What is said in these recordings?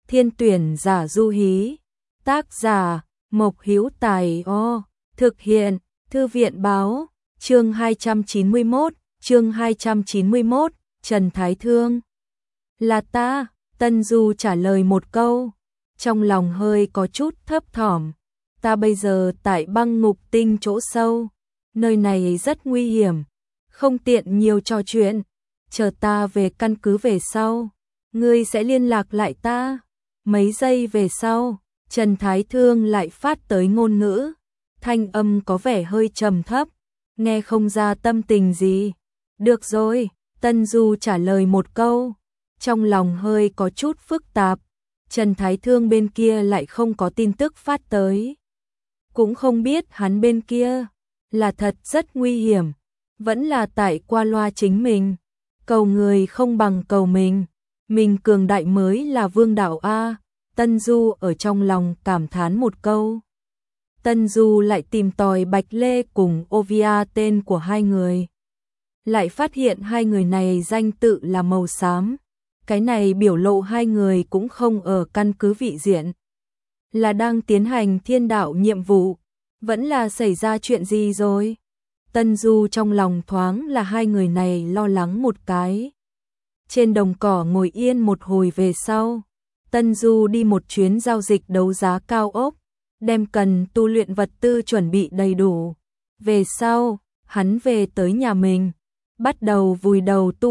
Thiên tuyển giả Du Hí. Tác giả Mộc Hữu Tài. Thực hiện Thư viện báo. Chương 291, Trần Thái Thương. Là ta, Tân Du trả lời một câu, trong lòng hơi có chút thấp thỏm. Ta bây giờ tại băng ngục tinh chỗ sâu, nơi này rất nguy hiểm, không tiện nhiều trò chuyện, chờ ta về căn cứ về sau, ngươi sẽ liên lạc lại ta. Mấy giây về sau, Trần Thái Thương lại phát tới ngôn ngữ, thanh âm có vẻ hơi trầm thấp, nghe không ra tâm tình gì. Được rồi, Tân Du trả lời một câu, trong lòng hơi có chút phức tạp. Trần Thái Thương bên kia lại không có tin tức phát tới, cũng không biết hắn bên kia là thật rất nguy hiểm, vẫn là tại qua loa chính mình. Cầu người không bằng cầu mình cường đại mới là vương đạo a. Tân Du ở trong lòng cảm thán một câu. Tân Du lại tìm tòi Bạch Lê cùng Ovia tên của hai người, lại phát hiện hai người này danh tự là màu xám. Cái này biểu lộ hai người cũng không ở căn cứ vị diện, là đang tiến hành thiên đạo nhiệm vụ, vẫn là xảy ra chuyện gì rồi. Tân Du trong lòng thoáng là hai người này lo lắng một cái. Trên đồng cỏ ngồi yên một hồi về sau, Tân Du đi một chuyến giao dịch đấu giá cao ốc, đem cần tu luyện vật tư chuẩn bị đầy đủ. Về sau, hắn về tới nhà mình, bắt đầu vùi đầu tu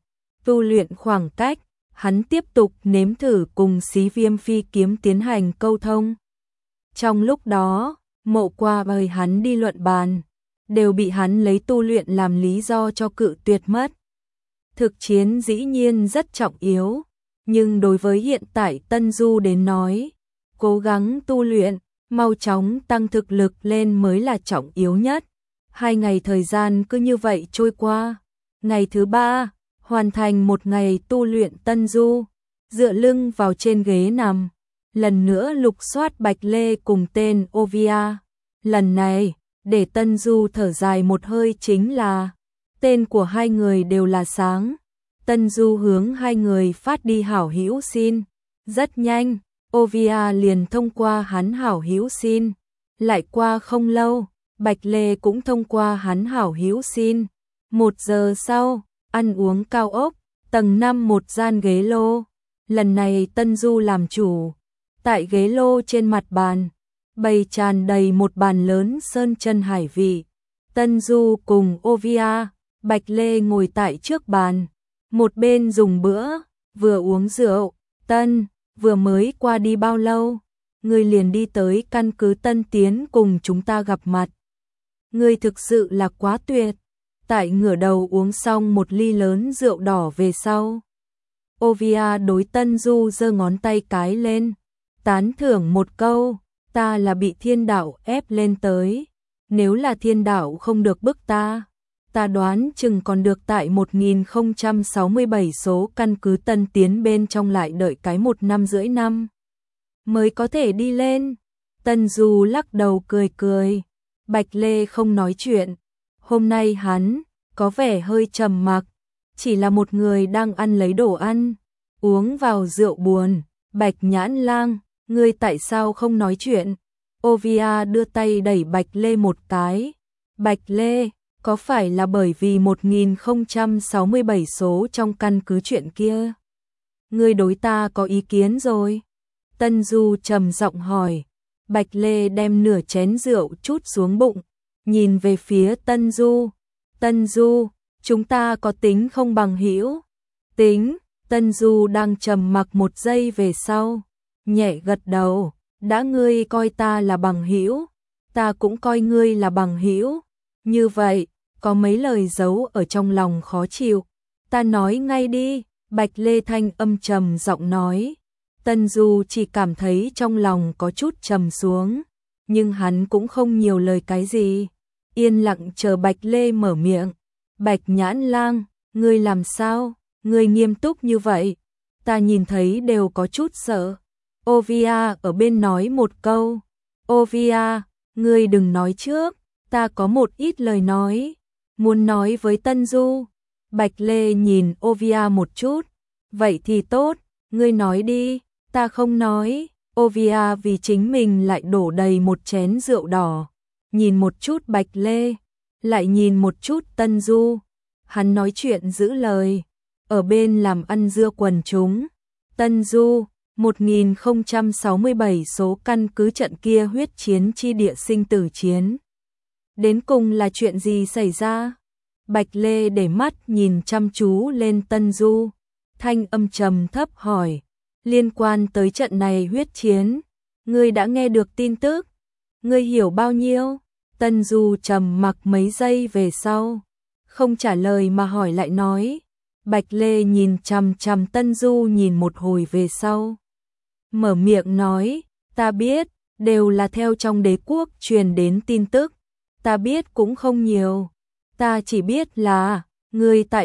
luyện khoảng cách, hắn tiếp tục nếm thử cùng Xí Viêm phi kiếm tiến hành câu thông. Trong lúc đó, Mộ Qua mời hắn đi luận bàn, đều bị hắn lấy tu luyện làm lý do cho cự tuyệt mất. Thực chiến dĩ nhiên rất trọng yếu, nhưng đối với hiện tại Tân Du đến nói, cố gắng tu luyện, mau chóng tăng thực lực lên mới là trọng yếu nhất. 2 ngày thời gian cứ như vậy trôi qua. Ngày thứ 3, hoàn thành một ngày tu luyện, Tân Du dựa lưng vào trên ghế nằm, lần nữa lục soát Bạch Lê cùng tên Ovia. Lần này, để Tân Du thở dài một hơi chính là tên của hai người đều là sáng. Tân Du hướng hai người phát đi hảo hữu xin. Rất nhanh, Ovia liền thông qua hắn hảo hữu xin. Lại qua không lâu, Bạch Lê cũng thông qua hắn hảo hữu xin. 1 giờ sau, ăn uống cao ốc, tầng 5 một gian ghế lô. Lần này Tân Du làm chủ. Tại ghế lô trên mặt bàn, bày tràn đầy một bàn lớn sơn chân hải vị. Tân Du cùng Ovia, Bạch Lê ngồi tại trước bàn, một bên dùng bữa, vừa uống rượu. Tân, vừa mới qua đi bao lâu, ngươi liền đi tới căn cứ Tân Tiến cùng chúng ta gặp mặt. Ngươi thực sự là quá tuyệt. Tại ngửa đầu uống xong một ly lớn rượu đỏ về sau, Ovia đối Tân Du giơ ngón tay cái lên, tán thưởng một câu, ta là bị thiên đạo ép lên tới, nếu là thiên đạo không được bức ta đoán chừng còn được tại 1067 số căn cứ Tân Tiến bên trong lại đợi cái 1 năm rưỡi năm mới có thể đi lên. Tân Du lắc đầu cười cười. Bạch Lê không nói chuyện, hôm nay hắn có vẻ hơi trầm mặc, chỉ là một người đang ăn lấy đồ ăn, uống vào rượu buồn. Bạch Nhãn Lang, ngươi tại sao không nói chuyện? Ovia đưa tay đẩy Bạch Lê một cái. Bạch Lê, có phải là bởi vì 1067 số trong căn cứ chuyện kia, ngươi đối ta có ý kiến rồi? Tân Du trầm giọng hỏi. Bạch Lê đem nửa chén rượu trút xuống bụng, nhìn về phía Tân Du. Tân Du, chúng ta có tính không bằng hữu? Tính. Tân Du đang trầm mặc một giây về sau, nhẹ gật đầu. Đã ngươi coi ta là bằng hữu, ta cũng coi ngươi là bằng hữu. Như vậy, có mấy lời giấu ở trong lòng khó chịu, ta nói ngay đi. Bạch Lê thanh âm trầm giọng nói. Tân Du chỉ cảm thấy trong lòng có chút trầm xuống, nhưng hắn cũng không nhiều lời cái gì, yên lặng chờ Bạch Lê mở miệng. Bạch Nhãn Lang, ngươi làm sao? Ngươi nghiêm túc như vậy, ta nhìn thấy đều có chút sợ. Ovia ở bên nói một câu. Ovia, ngươi đừng nói trước, ta có một ít lời nói muốn nói với Tân Du. Bạch Lê nhìn Ovia một chút. Vậy thì tốt, ngươi nói đi. Ta không nói. Ovia vì chính mình lại đổ đầy một chén rượu đỏ, nhìn một chút Bạch Lê, lại nhìn một chút Tân Du. Hắn nói chuyện giữ lời, ở bên làm ăn dưa quần chúng. Tân Du, 1067 số căn cứ trận kia huyết chiến chi địa sinh tử chiến. Đến cùng là chuyện gì xảy ra? Bạch Lê để mắt nhìn chăm chú lên Tân Du, thanh âm trầm thấp hỏi, liên quan tới trận này huyết chiến, ngươi đã nghe được tin tức? Ngươi hiểu bao nhiêu? Tân Du trầm mặc mấy giây về sau, không trả lời mà hỏi lại nói. Bạch Lê nhìn chằm chằm Tân Du nhìn một hồi về sau, mở miệng nói, ta biết, đều là theo trong đế quốc truyền đến tin tức, ta biết cũng không nhiều, ta chỉ biết là, ngươi tại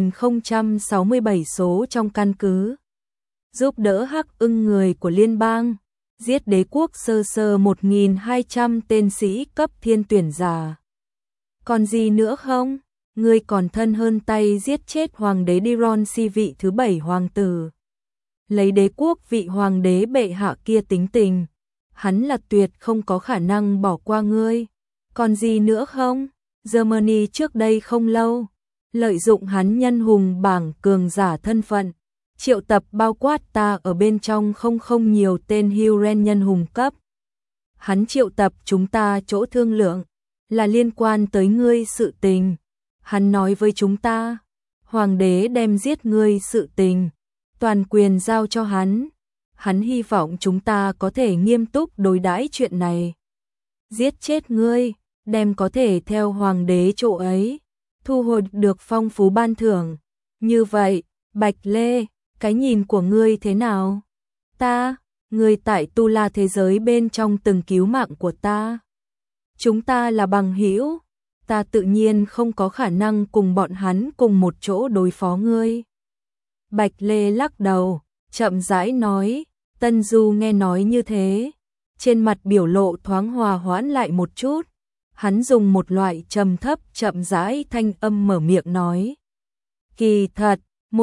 1067 số trong căn cứ, giúp đỡ Hắc Ưng người của liên bang, giết đế quốc sơ sơ 1200 tên sĩ cấp thiên tuyển giả. Còn gì nữa không? Ngươi còn thân hơn tay giết chết hoàng đế Diron Si vị thứ 7 hoàng tử. Lấy đế quốc vị hoàng đế bệ hạ kia tính tình, hắn là tuyệt không có khả năng bỏ qua ngươi. Còn gì nữa không? Germany trước đây không lâu, lợi dụng hắn nhân hùng bảng cường giả thân phận, triệu tập bao quát ta ở bên trong không nhiều tên Huren nhân hùng cấp. Hắn triệu tập chúng ta chỗ thương lượng, là liên quan tới ngươi sự tình. Hắn nói với chúng ta, hoàng đế đem giết ngươi sự tình, toàn quyền giao cho hắn. Hắn hy vọng chúng ta có thể nghiêm túc đối đãi chuyện này. Giết chết ngươi, đem có thể theo hoàng đế chỗ ấy, thu hồi được phong phú ban thưởng. Như vậy, Bạch Lê, cái nhìn của ngươi thế nào? Ngươi tại Tu La thế giới bên trong từng cứu mạng của ta. Chúng ta là bằng hữu, ta tự nhiên không có khả năng cùng bọn hắn cùng một chỗ đối phó ngươi. Bạch Lê lắc đầu, chậm rãi nói. Tân Du nghe nói như thế, trên mặt biểu lộ thoáng hòa hoãn lại một chút. Hắn dùng một loại trầm thấp chậm rãi thanh âm mở miệng nói. Kỳ thật,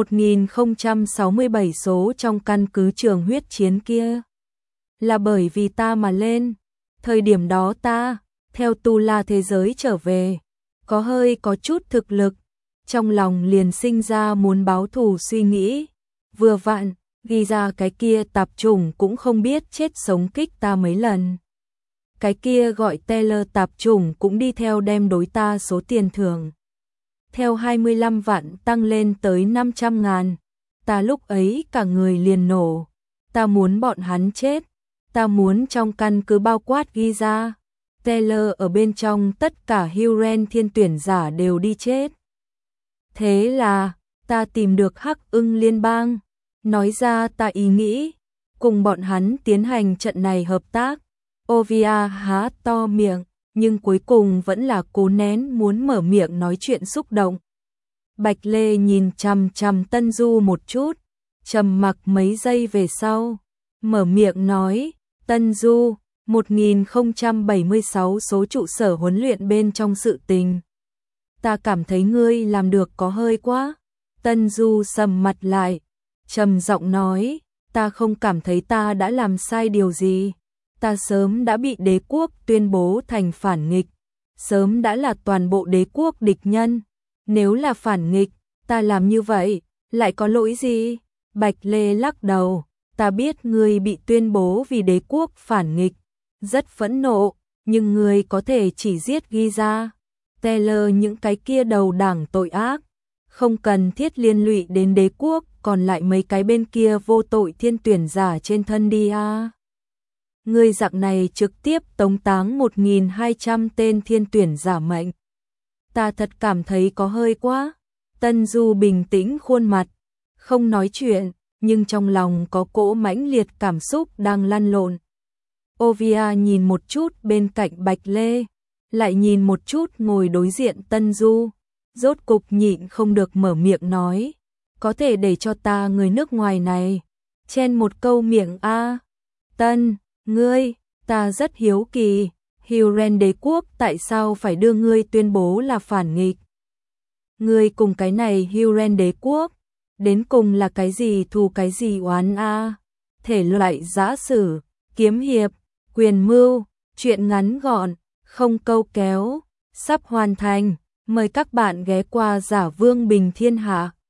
1067 số trong căn cứ trường huyết chiến kia, là bởi vì ta mà lên. Thời điểm đó ta, theo Tu La thế giới trở về, có chút thực lực, trong lòng liền sinh ra muốn báo thù suy nghĩ. Vừa vặn, ghi ra cái kia tạp chủng cũng không biết chết sống kích ta mấy lần. Cái kia gọi Taylor tạp chủng cũng đi theo đem đối ta số tiền thưởng. Theo 25 vạn tăng lên tới 500.000, ta lúc ấy cả người liền nổ. Ta muốn bọn hắn chết, ta muốn trong căn cứ bao quát ghi ra. Taylor ở bên trong tất cả Huren thiên tuyển giả đều đi chết. Thế là, ta tìm được Hắc Ưng liên bang, nói ra ta ý nghĩ, cùng bọn hắn tiến hành trận này hợp tác. Ovia há to miệng, nhưng cuối cùng vẫn là cố nén muốn mở miệng nói chuyện xúc động. Bạch Lê nhìn chằm chằm Tân Du một chút, trầm mặc mấy giây về sau, mở miệng nói, Tân Du, 1076 số trụ sở huấn luyện bên trong sự tình. Ta cảm thấy ngươi làm được có hơi quá. Tân Du sầm mặt lại, trầm giọng nói, ta không cảm thấy ta đã làm sai điều gì. Ta sớm đã bị đế quốc tuyên bố thành phản nghịch, sớm đã là toàn bộ đế quốc địch nhân. Nếu là phản nghịch, ta làm như vậy, lại có lỗi gì? Bạch Lê lắc đầu, ta biết ngươi bị tuyên bố vì đế quốc phản nghịch, rất phẫn nộ, nhưng ngươi có thể chỉ giết ghi ra. Taylor những cái kia đầu đảng tội ác, không cần thiết liên lụy đến đế quốc, còn lại mấy cái bên kia vô tội thiên tuyển giả trên thân đi a. Ngươi dạng này trực tiếp tống táng 1200 tên thiên tuyển giả mệnh. Ta thật cảm thấy có hơi quá. Tân Du bình tĩnh khuôn mặt, không nói chuyện, nhưng trong lòng có cỗ mãnh liệt cảm xúc đang lăn lộn. Ovia nhìn một chút bên cạnh Bạch Lê, lại nhìn một chút ngồi đối diện Tân Du, rốt cục nhịn không được mở miệng nói, có thể để cho ta người nước ngoài này chen một câu miệng a. Tân, ngươi, ta rất hiếu kỳ, Huren đế quốc tại sao phải đưa ngươi tuyên bố là phản nghịch? Ngươi cùng cái này Huren đế quốc, đến cùng là cái gì thù cái gì oán a? thể loại giã sử, kiếm hiệp, quyền mưu, truyện ngắn gọn, không câu kéo, sắp hoàn thành. Mời các bạn ghé qua Giả Vương Bình Thiên Hạ.